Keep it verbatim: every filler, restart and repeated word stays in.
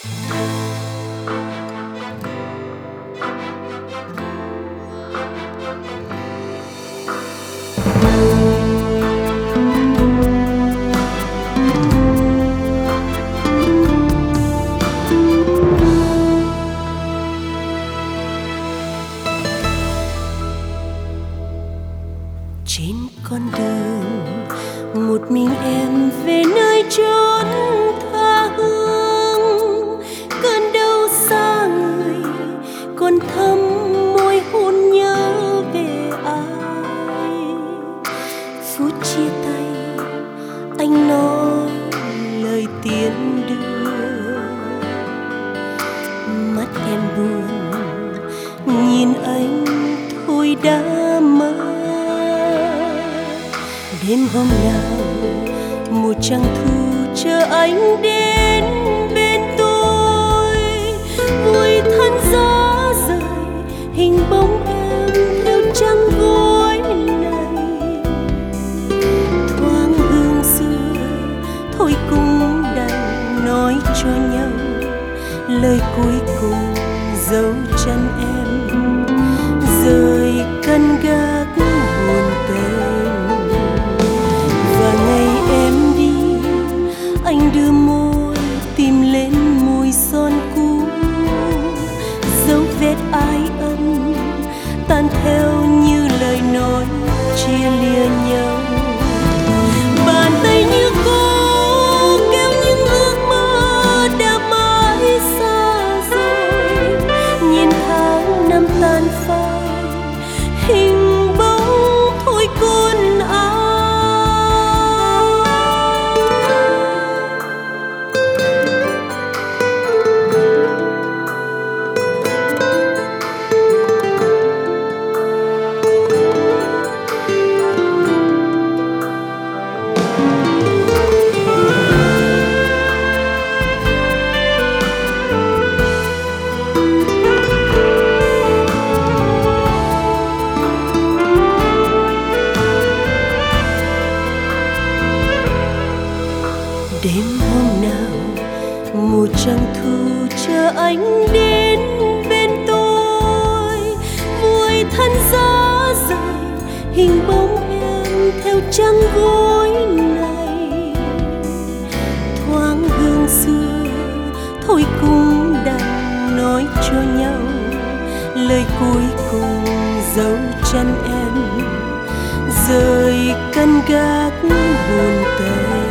Trên con đường một mình em về nơi chốn tha hương, cơn đau xa người còn thấm môi hôn nhớ về ai. Phút chia tay anh nói lời tiễn đưa, mắt em buồn nhìn anh thôi đã mất. Đêm hôm nào một trăng thu chờ anh đến bên tôi, vui thân gió rời hình bóng em theo trăng gối này. Thoáng hương xưa thôi cũng đành nói cho nhau lời cuối cùng dấu chân em rời cân gác buồn tênh. Anh đưa môi tìm lên mùi son cũ, dấu vết ai ân tan theo như lời nói chia lìa nhau. Bàn tay như cô kéo những ước mơ đã mãi xa rồi, nhìn tháng năm tan phai hình bóng thôi còn ai. Đêm hôm nào một trăng thu chờ anh đến bên tôi, vui thân gió rời hình bóng em theo trăng gối này. Thoáng hương xưa thôi cũng đành nói cho nhau lời cuối cùng dấu chân em rời cân gác buồn tênh.